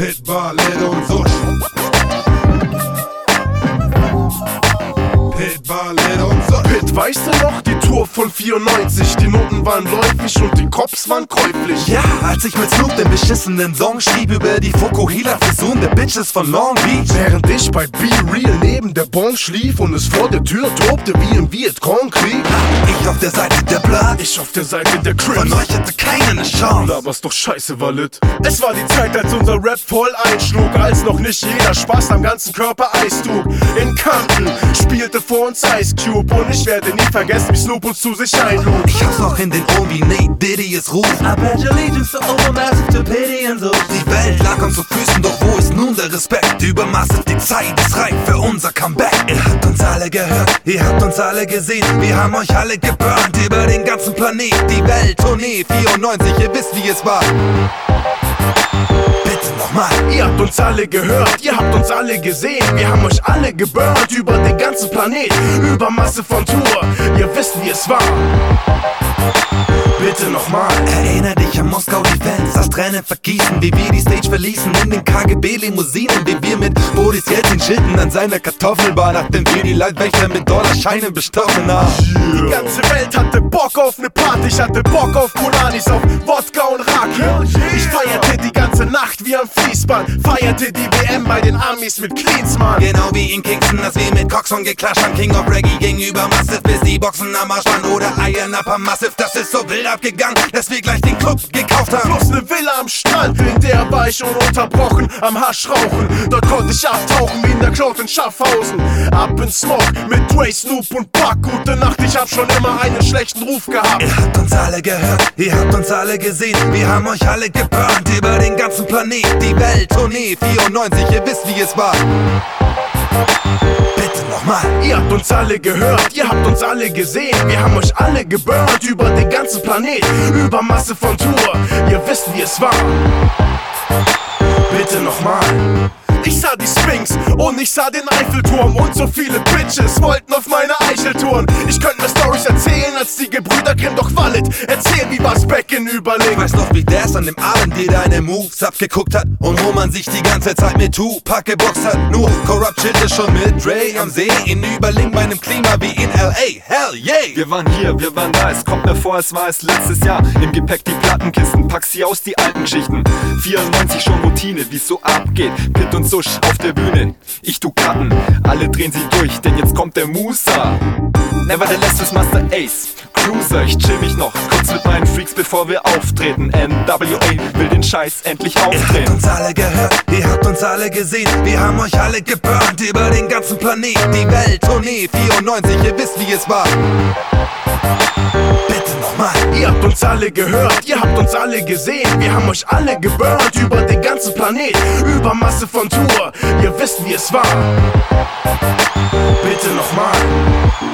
Pitbull, Lil und Susch. Pitbull, Lil und Susch. Pit, weißt du noch, die Tour von 94? Die Noten waren läufig und die Cops waren käuflich. Ja, als ich mit Snoop den beschissenen Song schrieb über die Fokuhila-Frisuren der Bitches von Long Beach. Während ich bei Be Real neben der Bon schlief und es vor der Tür tobte wie im Vietcong-Krieg. Ich auf der Seite der Blood, Ich auf der Seite der Crips. von euch hatte keiner ne Chance. Aber's doch scheiße war lit. Es war die Zeit, als unser Rap voll einschlug, als noch nicht jeder Spaß am ganzen Körper Eis trug. In Compton spielte vor uns Ice Cube und ich werde nie vergessen, wie Snoop uns zu sich einlud. Ich hab's noch in den Ohren wie Nate Diddy es ruft. I pledge allegiance to Overmassive, to Pity und so. Die Welt lag uns zu Füßen, doch wo ist nun der Respekt? Übermassive, die Zeit ist reif für unser Comeback. Ihr habt uns alle gehört, ihr habt uns alle gesehen. Wir haben euch alle geburnt über den ganzen Planet. Die Welttournee 94, ihr wisst wie es war. Bitte nochmal. Ihr habt uns alle gehört, ihr habt uns alle gesehen. Wir haben euch alle geburnt über den ganzen Planet. Übermasse von Tour, ihr wisst wie es war. Bitte nochmal. Erinner dich an Moskau, die Fans das Tränen vergießen, wie wir die Stage verließen in den KGB-Limousinen, wie wir mit Boris Jelzin schilden an seiner Kartoffelbar, nachdem wir die Leitwächter mit Dollarscheinen bestochen haben. Die ganze Welt hatte Bock auf ne Party, ich hatte Bock auf Polanis, auf Wodka und Raki. Ich feierte die ganze Nacht wie am Fließband, feierte die WM bei den Amis mit Cleansman. Genau wie in Kingston, als wir mit Coxon geklatscht haben. King of Reggae gegenüber Massive, bis die Boxen am Arsch waren. Oder Iron Upper Massive, das ist so wild abgegangen, dass wir gleich den Club gekauft haben. Plus ne Villa am Strand, in der war ich ununterbrochen am Hasch rauchen. Dort konnte ich abtauchen wie in der Cloud in Schaffhausen. Ab in Smoke mit Dre, Snoop und Buck. Gute Nacht, ich hab schon immer einen schlechten Ruf gehabt. Ihr habt uns alle gehört, ihr habt uns alle gesehen. Wir haben euch alle geburnt über den ganzen Planet. Die Welttournee 94, ihr wisst wie es war. Bitte nochmal. Ihr habt uns alle gehört, ihr habt uns alle gesehen. Wir haben euch alle geburnt über den ganzen Planet. Übermasse von Tour, ihr wisst wie es war. Bitte nochmal. Ich sah die Sphinx und ich sah den Eiffelturm und so viele Bitches wollten auf meine Eicheltouren. Ich könnte mir Storys erzählen, als die Gebrüder Grimm, doch Wallet. Erzähl, wie war's back in Überlegen. Ich weiß noch, wie das an dem Abend jeder deine Moves abgeguckt hat und wo man sich die ganze Zeit mit Tupac geboxt hat. Nur Corrupt chillte schon mit Dre am See in Überlingen bei einem Klima wie in L.A. Hell yeah! Wir waren hier, wir waren da, es kommt mir vor, es war es letztes Jahr. Im Gepäck die Plattenkisten, pack sie aus, die alten Geschichten. 94 schon Routine, wie's so abgeht. Pit und Susch auf der Bühne, ich tu Karten, alle drehen sie durch, denn jetzt kommt der Musa. Nevertheless ist Master Ace, Cruiser, ich chill mich noch kurz mit meinen Freaks, bevor wir auftreten. NWA will den Scheiß endlich Ihr habt aufdrehen. uns alle gehört, ihr habt uns alle gesehen. Wir haben euch alle geburnt über den ganzen Planet. Die Welttournee 94, ihr wisst wie es war. Bitte nochmal. Ihr habt uns alle gehört, ihr habt uns alle gesehen. Wir haben euch alle geburnt über den ganzen Planet. Übermasse von Tour, ihr wisst wie es war. Bitte nochmal.